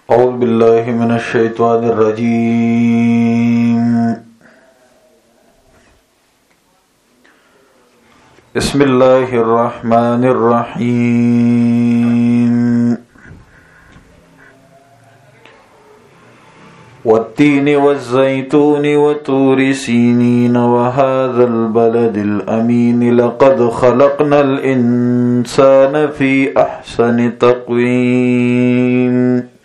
أعوذ بالله من الشيطان الرجيم. بسم الله الرحمن الرحيم. والتين والزيتون وطور سينين وهذا البلد الأمين لقد خلقنا الإنسان في أحسن تقويم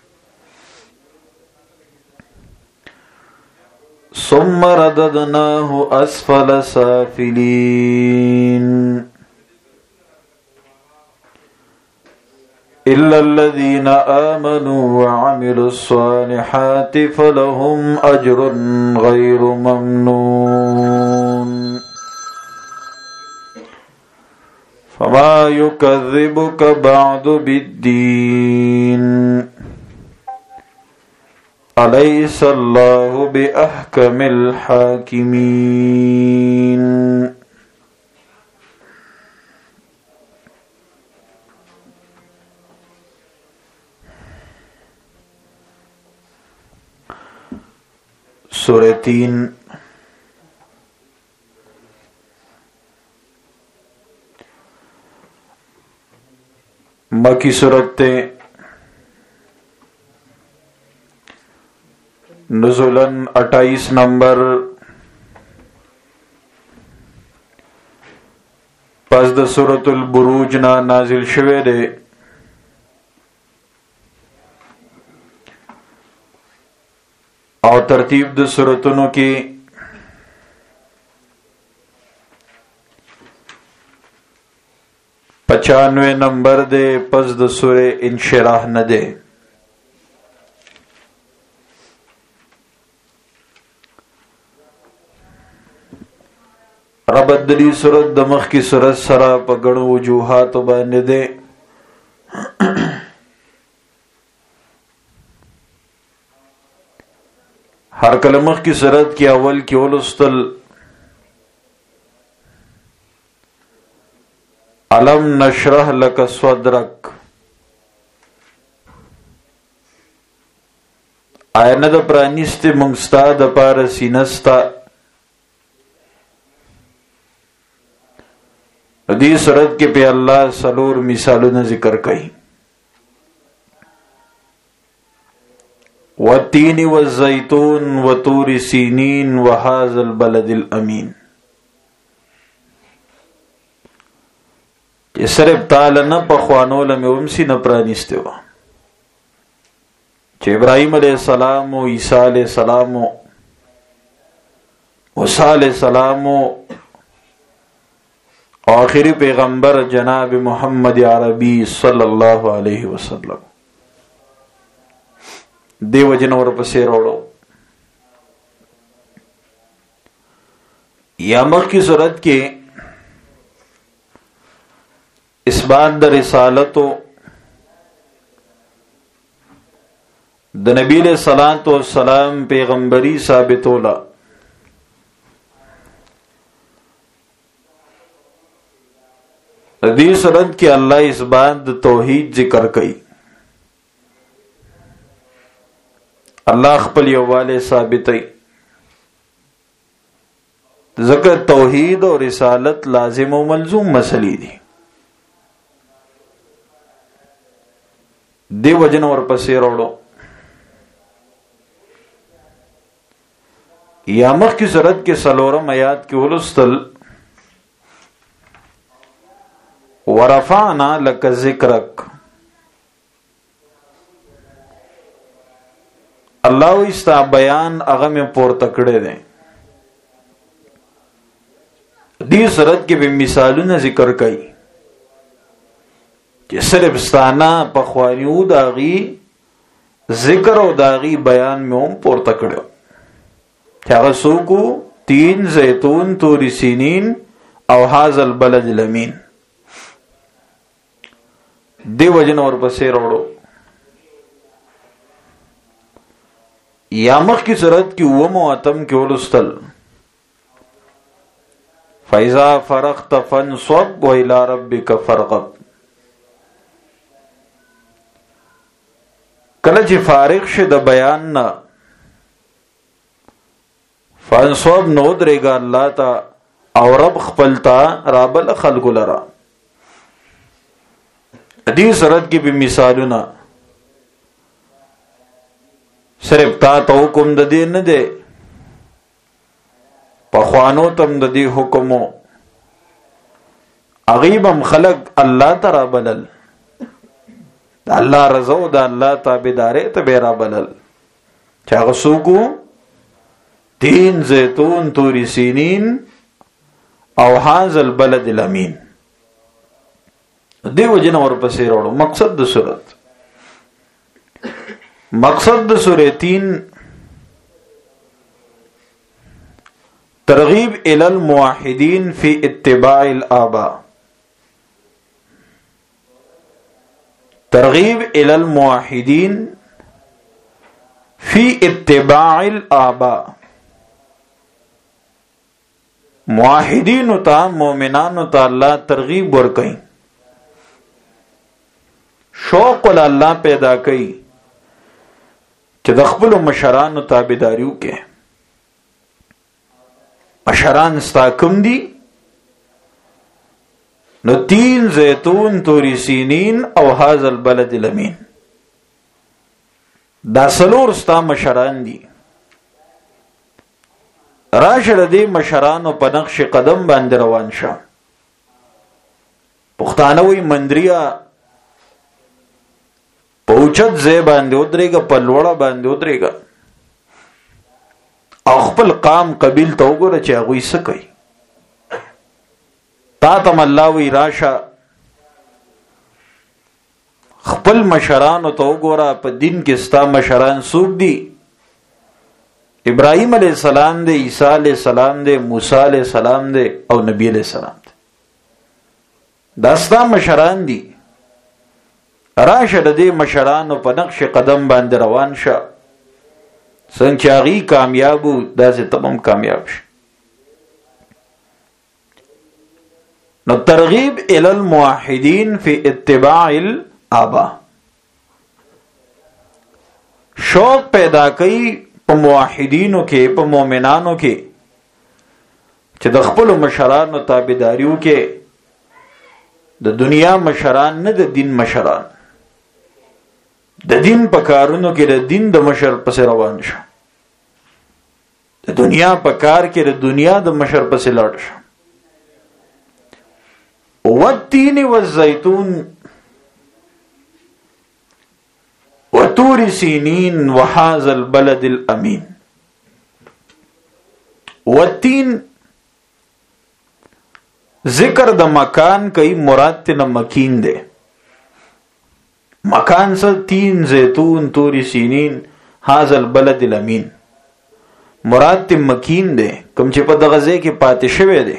ثم رددناه أسفل سافلين إلا الذين آمنوا وعملوا الصالحات فلهم أجر غير ممنون فما يكذبك بعد بالدين أليس الله بأحكم الحاكمين. سورة 3 مکی سورت نزولاً 28 نمبر پس د سورة البروج نا نازل شوه دے. او ترتیب د سورتونو کې 95 نمبر دے پس د سورہ انشراح نه دے. ربط دلی سورت د مخ کی سورت سره په ګڼو وجوهات باندې دے. ہر کلمخ کی سورت کی اول کی ولستل علم نشرح لک صدرک آینه د پرانیستی مونږستا د پاره سینستا. دې سورت کې په الله سلور مثالونه ذکر کړي. والتين والزيتون وطور سينين وهذا البلد الأمين. یہ صرف تعالی نه پخوانو لمه ومسی نه پرانیسته و چې ابراهيم عليه السلام او عيسى عليه السلام او موسی عليه السلام او آخری پیغمبر جناب محمد عربی صلی اللہ علیہ وسلم دیو جن ورپسې راوړو. یا مخ کی صورت کې اثبات د رسالت د نبی علیہ الصلوۃ والسلام پیغمبری ثابتولا. دې صورت کې الله اثبات د توحید ذکر کړي. الله خپل یووالی ثابتوي. ځکه توحید او رسالت لازم او ملزوم مسلې دي. دی وجن ورپسې راوړو. یا مخ کی صورت کې سلورم آیات کې ولستل ورفعنا لك ذکرک. الله استا بیان هغه مې پورته کړی دی. دې صورت کې به مثالونه ذکر کړي چې صرف ستانه په خوانیو داغي ذکر او داغي بیان مې هم پورته کړو. چې هغه سوکو تین زیتون طور سینین او هذا البلد الامین. دی وجن ورپسې راوړو. یا مخ کی صورت کی وم و اتم کی ولستل فَإِذَا فَرَغْتَ فَانْصَبْ وَإِلَى رَبِّكَ فَارْغَب. کله چې فارغ شه د بیان نه فانصب نو درېګا الله تا او رب خپلتا رابل خلق لرا. حدیث رد کی بھی مثالونه صرف تا ته حکم د دې نه دی، پخوانو تم د دې حکمو اغیبم خلق الله تعالی بلل، د الله رضا او د الله تابعداري ته به را بلل. چا غسوکو تین زیتون توری سینین او هاذ البلد الامین. دیو جن اور پسې وروړو. مقصد د صورت، مقصد د سورې 3 ترغیب الی الموحدین فی اتباع الآباء، ترغیب الی الموحدین فی اتباع الآباء. موحدین تا مومنان تا اللہ ترغیب ورکئی، شوق الله پیدا کئی چې د خپل مشرانو تابعداریو کې. مشران ستا کوم دي؟ نو تین زیتون توری سینین او هاذ البلد الامین، دا سلور ستا مشران دي. راشه د دې مشرانو په نقش قدم باندې روان شه. پښتانه وی مندریا پوچت زی باندې ودرېګا، په لوړه باندې ودرېګا او خپل قام قبیل ته وګوره چې هغوی څه کوي. تا ته الله وی راشه خپل مشرانو ته وګوره، په دین کې ستا مشران څوک دي؟ ابراہیم علیہ السلام دے، عیسیٰ علیہ السلام دے، موسیٰ علیہ السلام دے او نبی علیہ السلام دے. داستا مشران دی. راشه د دې مشرانو په نقش قدم باندې روان شه. څنګه چې هغوی کامیابو داسې ته هم کامیاب شه. نو ترغیب الی الموحدین فی اتباع الآباء، شوق پیدا کئی په موحدینو کې، په مومنانو کې چې د خپل مشرانو تابعداریو کې. د دنیا مشران نه، د دین مشران. د دین په کارونو کې د دین د مشر پسې روان شه، د دنیا په کار کې د دنیا د مشر پسې لاړ شه. والتین والزیتون وطور سینین وهذا البلد الامین. والتین ذکر د مکان کئی، مراد تینا مکین دے. مکان سر تین زیتون توری سینین هذا البلد الامین، مراد تی مکین دے کم چې په دغه ځای کې پاتې شوی دی.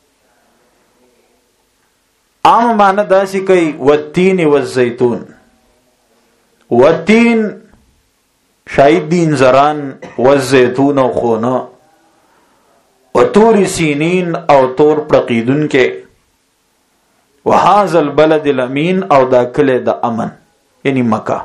عام معنی داسې کوي والتین والزیتون. والتین شاید دین زران، والزیتون او خونه، وطور سینین او تور پرقیدون کے، وهذا البلد الامین او دا کلی دا امن، یعنی مکہ.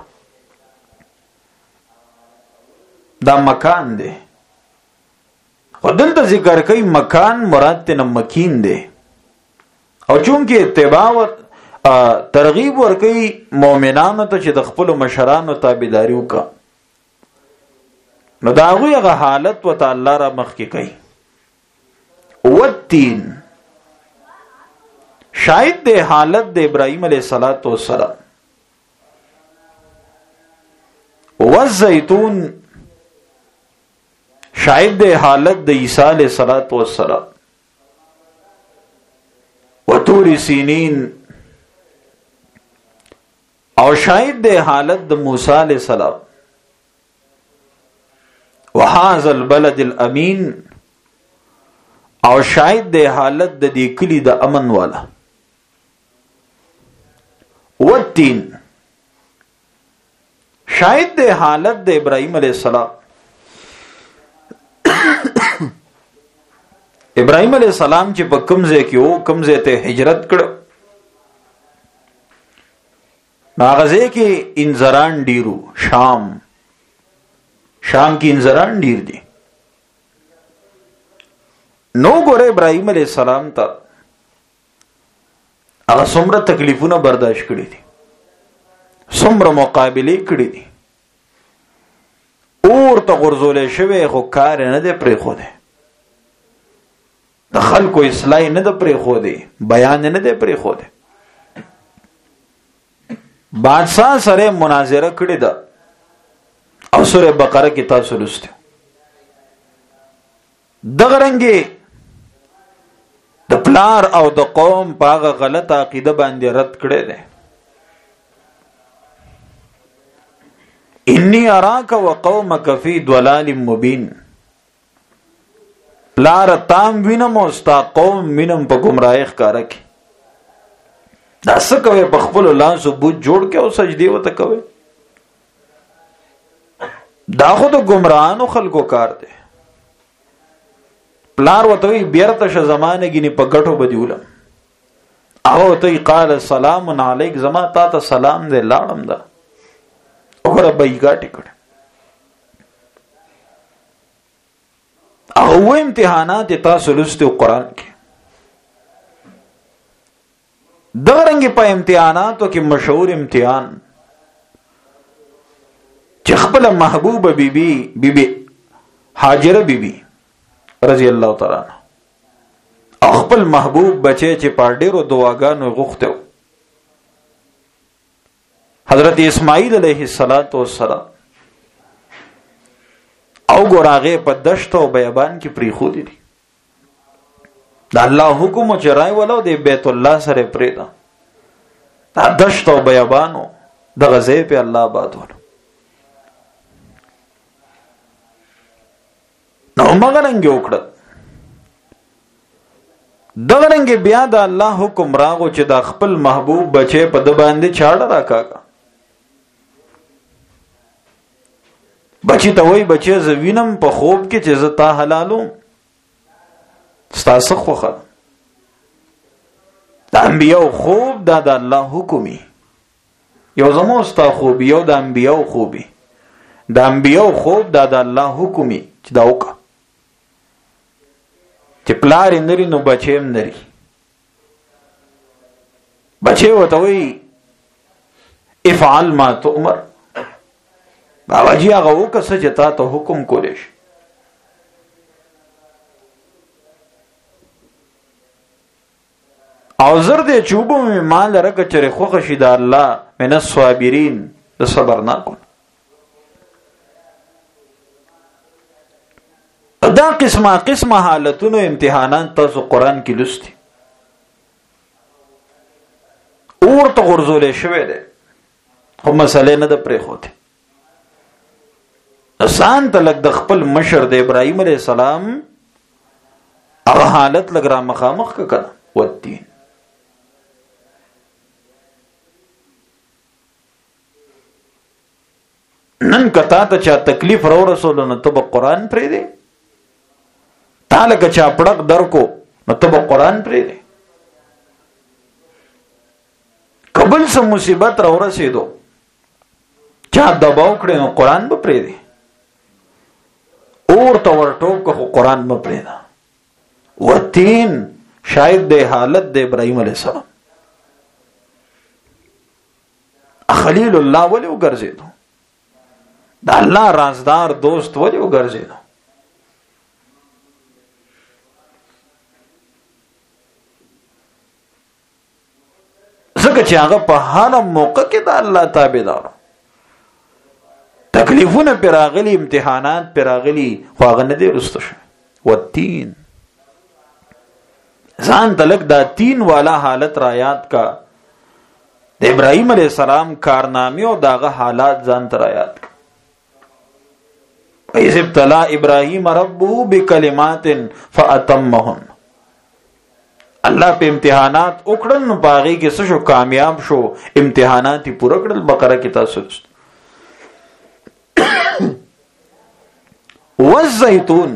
دا مکان دے. خودل تا ذکر کئی مکان مراد تینا مکین دے. او چونکہ اتباع ترغیب ورکئی مومنانو تا چې د خپل مشرانو تابعداریو کا، نو دا هغوی هغه حالت و تا الله را مخکې کوي. والتین شاید دے حالت دے ابراہیم علیہ السلام. والزیتون شاید دے حالت دے عیسیٰ علیہ السلام. وطور سینین اور شاید دے حالت دے موسیٰ علیہ السلام. وهذا البلد الامین او شاید دے حالت د دې کلی د امن والا. والتین شاید دے حالت د ابراہیم علیہ السلام. ابراہیم علیہ السلام چې په کوم ځای کې وو، کوم ځای ته هجرت کړ، ماغزه کې انذران ډیرو. شام کې انذران ډیر دي. نو ګوره ابراهیم علیہ السلام ته هغه څومره تکلیفونه برداشت کړي دي، څومره مقابله کړي دي. اور ته غرزولې شوی خو کار نه دی پرې خو دی، د خلکو اصلاح نه دی پرې خو دی، بیان نه دی پرې خو دی. بادشاہ سره مناظره کړي ده او سوره بقره کې تاسو لوستو. دغه رنګي د پلار او د قوم په هغه غلطه عقیده باندې رد کړي ده. انی اراک وقومک فی ضلال مبین. پلار تام وینم او ستا قوم وینم په گمراهی ښکارا کې. دا څه کوي؟ په خپل لاس بوت جوړ کې او سجدي وته کوي. دا خو د گمراهانو خلکو کار دی. پلار وته بیرته ش زمانه گینی په ګټو بدیولم. هغه ته قال سلام علیک، زما تا ته سلام دې لاړم دا. وګوره بایګاټی کړ. او امتحانات تاسو لوستو قرآن کې. دغرنګ په امتحاناتو کې مشهور امتحان چې خپل محبوب بیبي هاجره بیبي رضی الله تعالی عنها خپل محبوب بچي چې په ډېرو دعاګانو غوښته حضرت اسماعیل علیه السلام او ګوراغه په دشت او بیابان کې پریخو دي. دا الله حکم چرای ولو د بیت الله سره پریدا. دا دشت او بیابانو د غزې په الله آباد ولو. نو مګرنګ وکړه. دغرنګ بیا د الله حکم راغو چې د خپل محبوب بچي په د باندې چاړه راکاګه. بچی ته وای بچی زوینم په خوب کې چې زتا حلالو ستاسو خوخه. د انبیاء خوب دا د الله حکمي. یو زمو ستا خوب یو د انبیاء خوبي. د انبیاء خوب دا د الله حکمي چې دا وکړه. چې پلار نری نو بچیم نری. بچی وته وای افعل ما تؤمر. بابا جی هغه وکړه چې تا ته حکم کولې شي. او زر دې چوبو مې مال راکه چې خوښ شي د الله من الصابرین، د صبر نه کو. دا قسمه حالتونو امتحانات تاسو قرآن کې لوستي. اور ته غرزولې شوی دی خو مسئله نه ده پرېښودې. سان تلک د خپل مشر د ابراهیم علیہ السلام هغه حالت لګ را مخامخ کړه. والتین نن کتا ته چا تکلیف را رسول نو ته قرآن پرې دی. تا لکه چا پړق درکو نو ته قرآن پرې دی. قبل سم مصیبت را ورسېدو چا دباو کړي نو قرآن به پرې دی. اور تو ورټوب کو قرآن میں پریدا. والتین شاید دے حالت دے ابراہیم علیہ السلام خلیل اللہ ولی وګرځي دو. دا الله رازدار دوست ولی وګرځي دو. ځکه چې هغه په هر موقع کې د الله تابعدار. تکلیفونه پر راغلي، امتحانات پر راغلي، خو هغه نه دی رسته شو. والتین ځان تلک دا تین والا حالت را یاد کا. د ابراهیم علیہ السلام کارنامه او داغه حالات ځان تر یاد کا. ایذ ابتلا ابراهیم ربه بکلمات فاتمهن. الله په امتحانات وکړل نو باغی کې څه شو؟ کامیاب شو. امتحانات یې پوره کړل. بقره کې تاسو والزیتون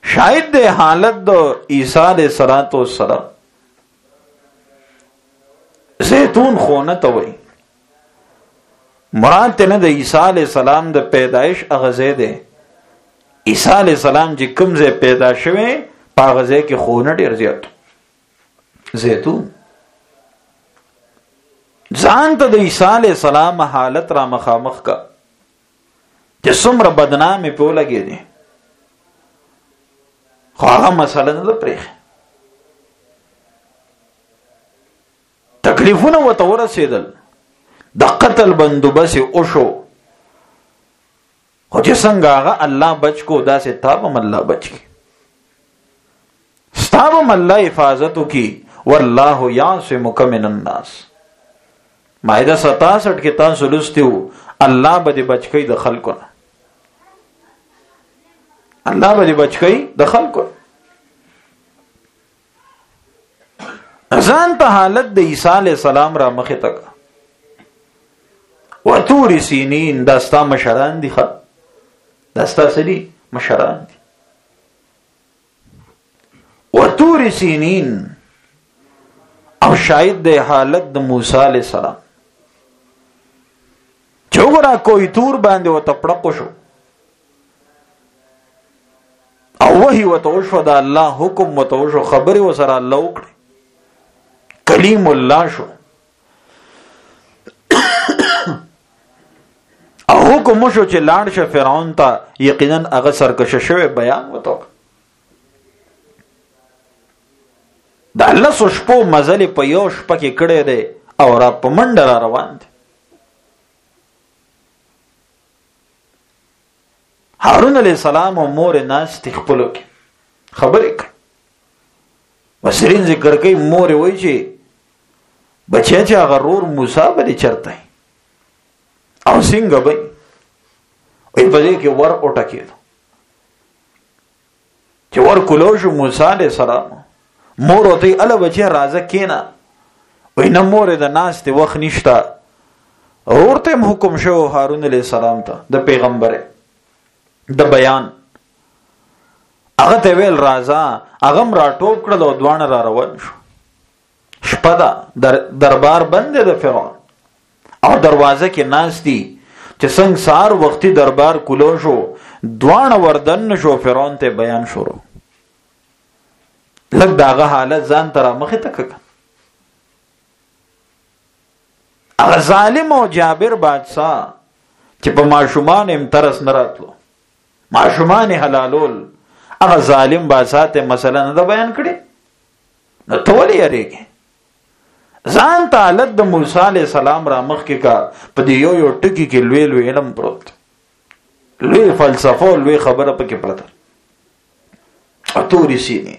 شاید د حالت د عیسی علیه السلام زیتون خونه ته وای مراد ته نه د عیسی علیه السلام د پیدایش اغزه ده. عیسی علیه السلام چې کوم ځای پیدا شوه په اغزه کې خونه ډیر زیات زیتون. ځان ته د عیسی علیه السلام حالت را مخامخ کا چې څومره بدنامي په لګې دي. خو هغه مسله نه ده پرېښې. تکلیفونه ورته ورسېدل، د قتل بندوبست وشو، خو چې څنګه هغه الله بچ کو داسې تا به هم الله بچ کی، ستا به هم الله حفاظت وکړي. والله یعصمک من الناس. مائده 67 کې تاسو لوستي وو الله به دې بچ کوي د خلکو نه. الله به دې بچ کوي د خلکو. ځان ته حالت د عیسی علیه السلام را مخې تک و طور سینین دا ستا مشران دي. دا ستا سدي مشران دي. و طور سینین او شاید د حالت د موسی علیه السلام چوغرا کوئی تور باندې و تپړق شو او وحی و توشو دا الله حکم و توشو خبری و سر الله وکړي کلیم الله شو او حکم شو چې لاړ شه فرعون ته یقینا هغه سرکشه شوی بیان وته دا الله سو شپو مزل په یو شپه کې کړي دي او را په منډه را روان دي. هارون علیہ السلام او مور ناس تخپلو کې خبرې کوي. وسرین ذکر کوي مور وایي چې بچی چې هغه رور موسی باندې چرته او څنګه به وي په دې کې ور وټکېدو چې ور کولو شو موسی علیہ السلام. مور ته اله بچی راځه کینا وای نه مور د ناس ته وخت نشتا. ورته حکم شو هارون علیہ السلام ته د پیغمبر د بیان هغه ته ویل راځه هغه را ټوپ کړل او دوانه را روان شو. شپه ده دربار بند د فرعون او دروازه کې ناس دي چې څنګه سار وختي دربار کولو شو دوانه وردن شو فرعون ته بیان شروع. لږ داغه حالت ځان تر مخه تک هغه ظالم او جابر بادشاہ چې په ماشومان امترس نه راتلو ماشومان حلالول هغه ظالم بادشاہ ته مسله نه بیان کړي نو ټولې یریږي. ځان ته حالت د موسی علیہ السلام را مخ کې کا په دې یو ټکی کې لوی لوی علم پروت لوی فلسفه لوی خبره پکې پرته. اتوري سینې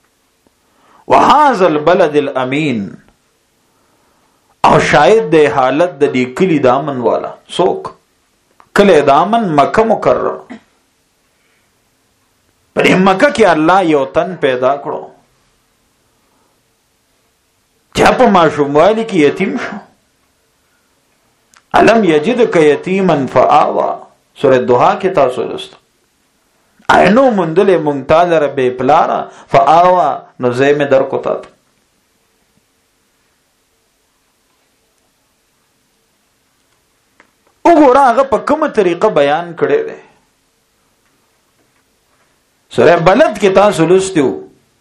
وهذا البلد الامین او شاید د حالت د دې کلی دامن والا څوک کله دامن مکه مکرمه پر مکه کې الله یو تن پیدا کړو چا په ماشوموالی کې یتیم شو. علم یجدک یتیما فآوا سورۃ دوحا کې تاسو لوست اینو مندل مونږ لره بے پلارا فآوا نو زې مې در کوتا. وګوره هغه په کومه طریقه بیان کړی دی. سورہ بلد کې تاسو لوستو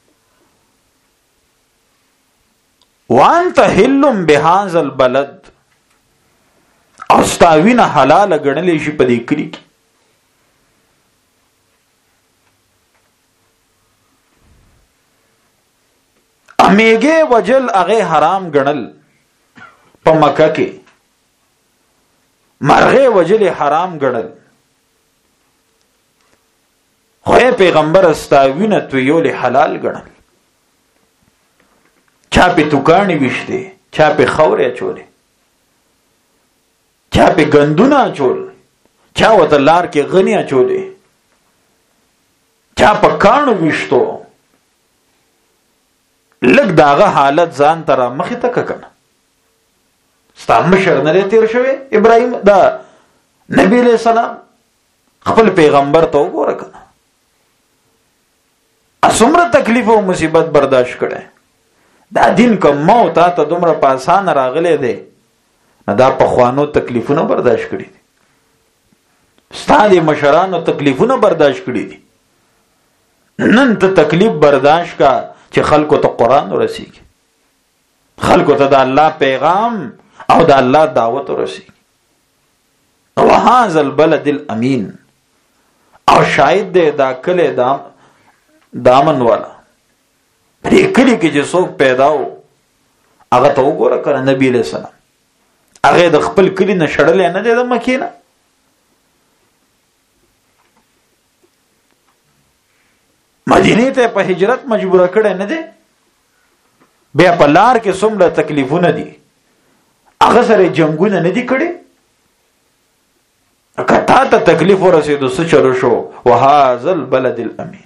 وانت حلم بهذا البلد او ستاوینه حلال غړلې شي په دې کلی کې. امیګه وجل هغه حرام غړل په مکه کې مرغه وجل حرام غړل خو پیغمبر استاوینه تو یو له حلال غړل. چا په توکانی وشته چا په خوره چولې چا په غندونه چول چا وته لار کې غنیا چولې چا په کانو وشتو. لګ داغه حالت ځان تر مخه تک کنه ستامشر نه تیر شوی ابراهيم دا نبی علیہ السلام خپل پیغمبر ته وګوره کنه اسمره تکلیف او مصیبت برداشت کړي. دا دین کوم مو ته دومره په آسان راغلی دی، دا په خوانو تکلیفونه برداشت کړي دي، ستاسو مشرانو تکلیفونه برداشت کړي دي. نن ته تکلیف برداشت کا چې خلکو ته قرآن ورسیږي، خلکو ته د الله پیغام او د الله دعوت ورسیږي. وهذا البلد الامین، او شاید دې دا کله دامن والا دې کلی کې چې څوک پیدا و هغه ته وګوره کړه. نبی علیہ السلام هغه د خپل کلی نه شړلې نه دی د مکې نه. مدینه ته په هجرت مجبور کړه نه دی. بیا په لار کې څومره تکلیفونه دي، هغه سره جنگونه نه دي کړي. کتا ته تکلیف ورسېدو څه چلو شو؟ وهذا البلد الامین.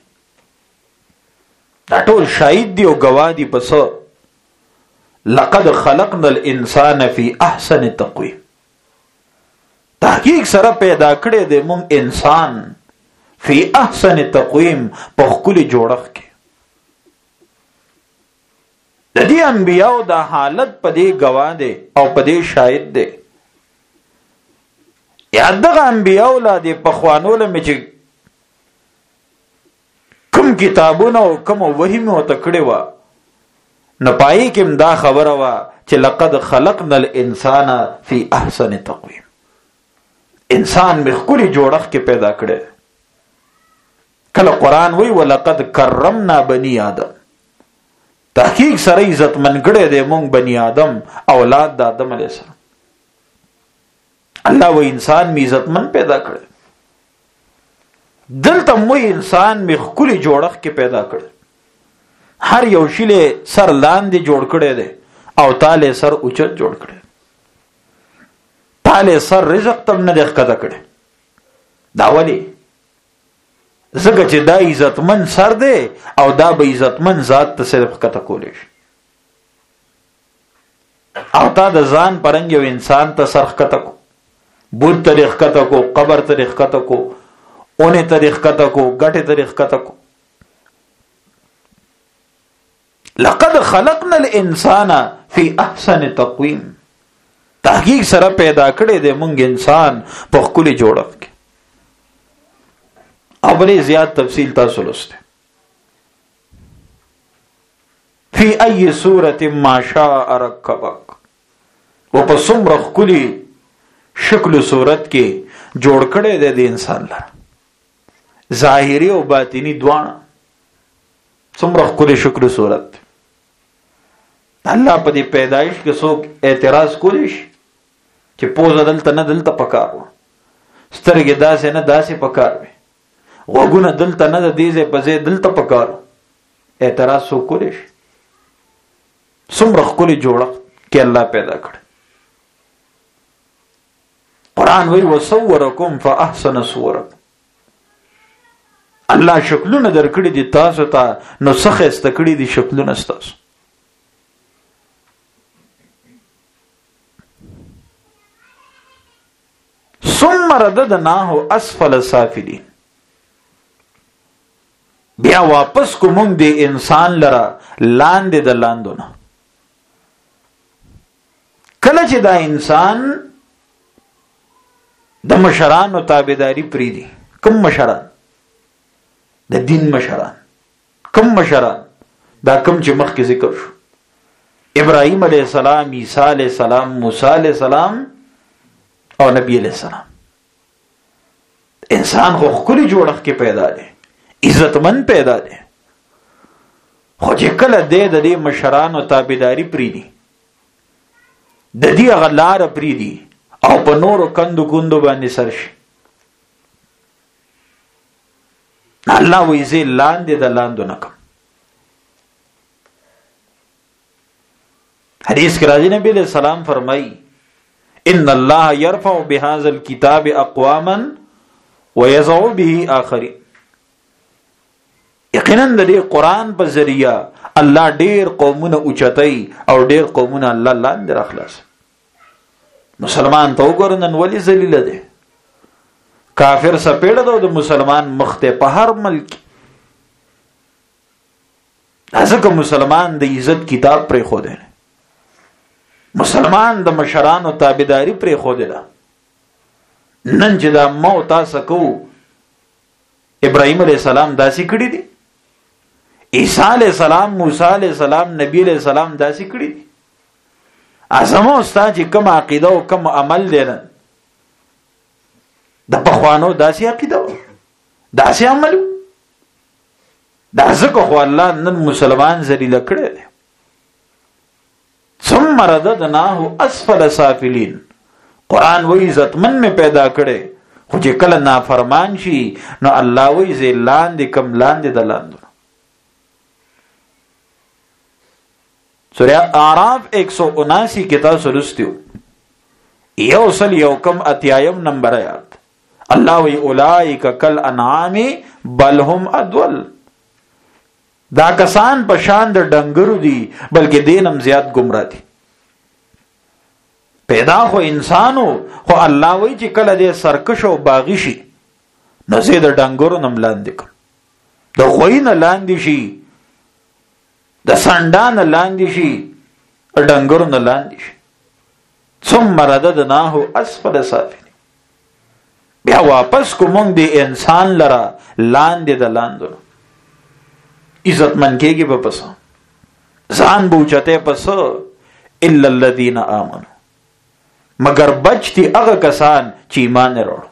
دا ټول شاهد دی او گواه دی پس لقد خلقنا الانسان فی احسن تقویم. تحقیق سره پیدا کړی دی مونږ انسان فی احسن تقویم، په ښکلي جوړښت کې. د دې انبیاو دا حالت په دې گواه دی او په دې شاهد دی. یا دغه انبیاو لا دی پخوانو له چې کوم کتابونه او کوم وحی مو ته کړی و، نه پای کې دا خبره و چې لقد خلقنا الانسان فی احسن تقویم. انسان به ښکلي جوړښت کې پیدا کړی. کله قرآن وی ولقد کرمنا بنی آدم، تحقیق سره عزتمن کړی دی مونږ بنی آدم، اولاد د آدم علیه السلام. الله و انسان می عزتمن پیدا کړی. دلته مو انسان می ښکلي جوړښت کې پیدا کړی. هر یو شیله سر لاندې جوړ کړی دی او تاله سر اوچت جوړ کړی. تاله سر رزق تم نه ښکته کړی. دا ولی زګه چې دا عزتمن سر دی او دا به عزتمن ذات ته صرف ښکته کولی شي. او تا د ځان پرنګ یو انسان ته سر ښکته کو، بوت تاریخ کتا کو، قبر تاریخ کتا کو، اونے تاریخ کتا کو، گٹے تاریخ کتا کو. لقد خلقنا الانسان فی احسن تقویم. تحقیق سره پیدا کړی دی مونږ انسان په ښکلي جوړښت کې. او بلې زیات تفصیل تاسو لوسته. فی ای صورت ما شاء رکبک، و په څومره ښکلي شکل و صورت کې جوړ کړی دی د انسان لپاره، ظاهری او باطینی دواړه. څومره ښکلي شکل و صورت. الله په دې پیدایش کې څوک اعتراض کولی شي چې پوزه دلته نه دلته پکار و، سترګې داسې نه داسې پکار وي، غوږونه دلته نه د دې ځای په ځای دلته پکار و. اعتراض څوک کولی شي؟ څومره ښکلي جوړښت کې الله پیدا کړی. قرآن وی وصورکم فاحسن صورکم. الله شکلونه درکړي دي تاسو ته، نو څه ښایسته کړي دي شکلونه ستاسو. ثم رددناه اسفل سافلین. بیا واپس کو مونږ د انسان لره لاندې د لاندونه. کله چې دا انسان د مشرانو تابعداري پریدي، کوم مشران؟ د دین مشران. کوم مشران؟ دا کوم چې مخکې ذکر شو، ابراهیم علیہ السلام، عیسی علیہ السلام، موسی علیہ السلام او نبی علیہ السلام. انسان خو ښکلي جوړښت کې پیدا دی، عزتمن پیدا دی. خو چې کله دی د دې مشرانو تابعداري پریدي، د دې هغه لاره پریدي او په نورو کندو کندو باندې سر شي، الله وایي زه لاندې د لاندو نه کم. حدیث کې راځي نبی علیہ السلام فرمایي ان الله يرفع بهذا الكتاب اقواما ويضع به آخرين. یقینا د دې قرآن په ذریعہ الله ډیر قومونه اوچتای او ډیر قومونه الله لاندې راخلاص. مسلمان ته وګورنن ولی ذلیل دی، کافر سپېړه د مسلمان مخ ته په هر ملک. ځکه مسلمان د عزت کتاب پرې خو دی، مسلمان د مشرانو تابعداري پرې خو دی. نن چې دا مو تاسو کو ابراهيم عليه السلام داسې کړی دي، عیسی علیہ السلام، موسی علیہ السلام، نبی علیہ السلام داسې کړی دي. اعظمو استاد چې کوم عقیده او کوم عمل دی نه د پخوانو داسې عقیده او داسې عمل، دا ځکه خو الله نن مسلمان ذلیل کړی دی. ثم رددناه اسفل سافلین، قرآن وی عزتمن میں پیدا کړي، خو چې کله نافرمان شي نو الله وی زه لاندې کم لاندې د لاندو. سورہ اعراف 179 کې تاسو لوستیو، یو سل یو کم اتیایم نمبر آیات، الله وی اولئک کل انعام بل هم اضل، دا کسان په شان د ډنګرو دي بلکې دینم زیات گمراه دي. پیدا خو انسانو، خو الله وی چې کله دې سرکش او باغی شي نو زه د ډنګرو نم لاندې کوم، د غوی نه لاندې شي، د سندان لاندې شي، ډنګرو نه لاندې شي. ثم رددناه اسفل سافلین، بیا واپس کوم دی انسان لرا لاندې د لاندو. عزت من کېږي په پس ځان بوچته پس الا الذين امنوا، مگر بچتی هغه کسان چې ایمان وروړو.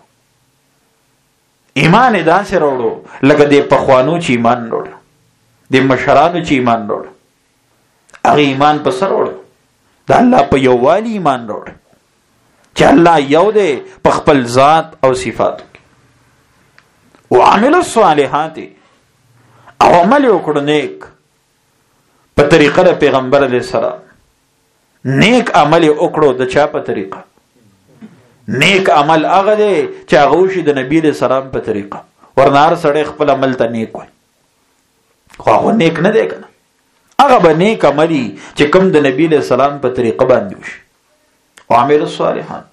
ایمان داسې وروړو لکه د پخوانو چې ایمان وروړو، د مشرانو چې ایمان وروړو، هغه ایمان په سر وروړو، د الله په یووالي ایمان وروړو چې الله یو دی په خپل ذات او صفاتو کې. وعمل الصالحات، او عمل وکړو نیک په طریقه د پیغمبر علیه السلام. نیک عمل وکړو د چا په طریقه؟ نیک عمل هغه دی چې هغه وشي د نبی علیه السلام په طریقه. ورنه هر سړی خپل عمل ته نیک وایي، خو هغه نیک نه دی کنه. هغه به نیک عملي چې کوم د نبی علیه السلام په طریقه باندې وشي. وعمل الصالحات،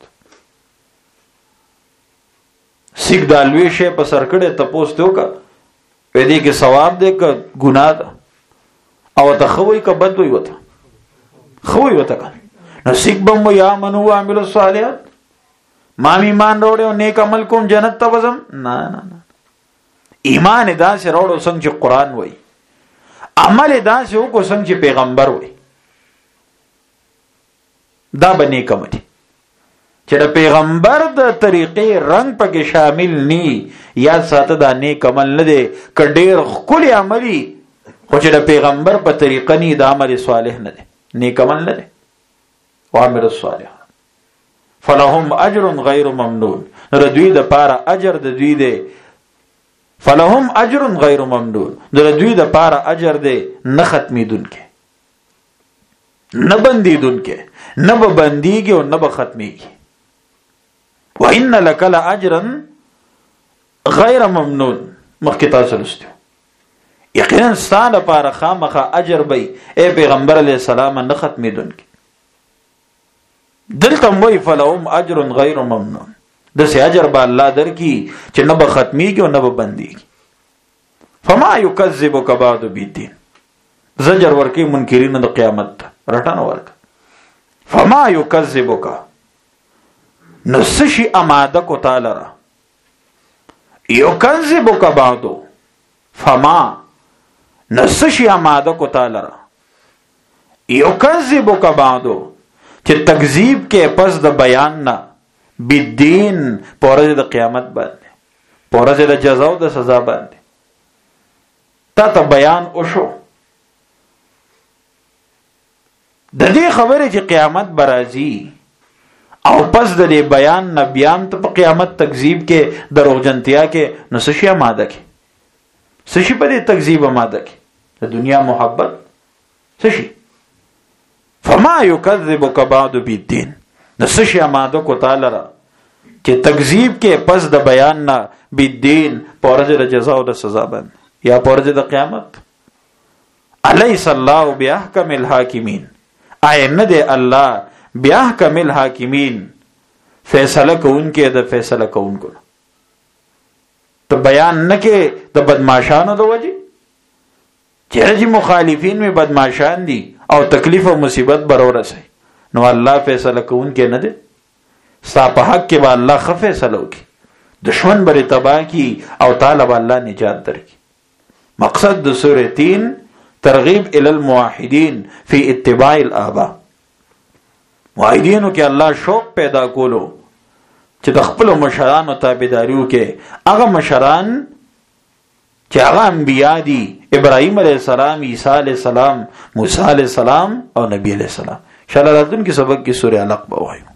سیک د لوی شی په سر کړه تپوس ته وکړه په دې کې ثواب دی که ګناه ده، او ته خوي که بد وي وته خوي وته کنه. نو سیک بم یا منو عامل الصالحات، ما ایمان وروړو او نیک عمل کوم جنت ته وزم. نه نه نه، ایمان دا سه وروړو څنګه چې قران وایي، عمل دا سه وکړو څنګه چې پیغمبر وایي، دا به نیک عمل چې د پیغمبر د طریقې رنگ پکې شامل ني. یا ساته دا نیک عمل نه دی، که ډېر ښکلی عملي خو چې د پیغمبر په طریقه ني، دا عمل صالح نه دی، نیک عمل نه دی. وعمل الصالحات فلهم اجر غیر ممنون، د دوی د پاره اجر د دوی دی. فلهم اجر غیر ممنون، د دوی د پاره اجر دی نه ختمیدونکې، نه بندیدونکې، نه به بندیږي او نه به ختمیږي. وان لک لاجرا غیر ممنون، مخکې تاسو لوستو، یقینا ستاسو لپاره خامخا اجر به ای پیغمبر علیه السلام نه ختمیدونکې. دلته موي فلهم اجر غیر ممنون، د سي اجر به الله درکې چې نه به ختميږي او نه به بنديږي. فما يكذبك بعد بالدين، زجر ورکی منکرین د قیامت رټنه ورک. فما يكذبك، نسشي اماده کو تعالی را يكذبك بعد، فما نسشي اماده کو تعالی را يكذبك بعد، چې تکذیب کې پس د بیان نه بالدین پورز د قیامت باندې، پورز د جزا او د سزا باندې تا ته بیان وشو. د دې خبرې چې قیامت برازي او پس د دې بیان نه بیان ته په قیامت تکذیب کې دروغجنتیا کې نو څه شي آماده کې، څه شي په دې تکذیب آماده کې؟ د دنیا محبت څه شي؟ فما يكذبك بعد بالدين، نسشي آماده کو تعالی را چې تکذیب کې پس د بیان نه بالدین پورز د جزا او د سزا باندې یا پورز د قیامت. الیس الله باحکم الحاکمین، آیا نه دی الله باحکم الحاکمین فیصله کوونکې د فیصله کوونکو؟ ته بیان نه کې د بدمعشانو د وجه، چیرې چې مخالفین می بدمعشان دي او تکلیف او مصیبت برور سي نو الله فیصله کوونکی نه دی. ستا په حق کې به الله ښه فیصله وکړي، دشمن بری تباه کی او تعالی به الله نجات درکړي. مقصد د سورۃ تین ترغیب الی الموحدین فی اتباع الآباء. موحدینو کې الله شوق پیدا کولو چې د خپل مشرانو تابعداریو کې هغه مشران چې هغه انبیا دي، ابراهیم علیه السلام، عیسی علیه السلام، موسی علیه السلام او نبی علیه السلام. ان شاء الله راتلونکي سبق کې سورۃ علق به وایو.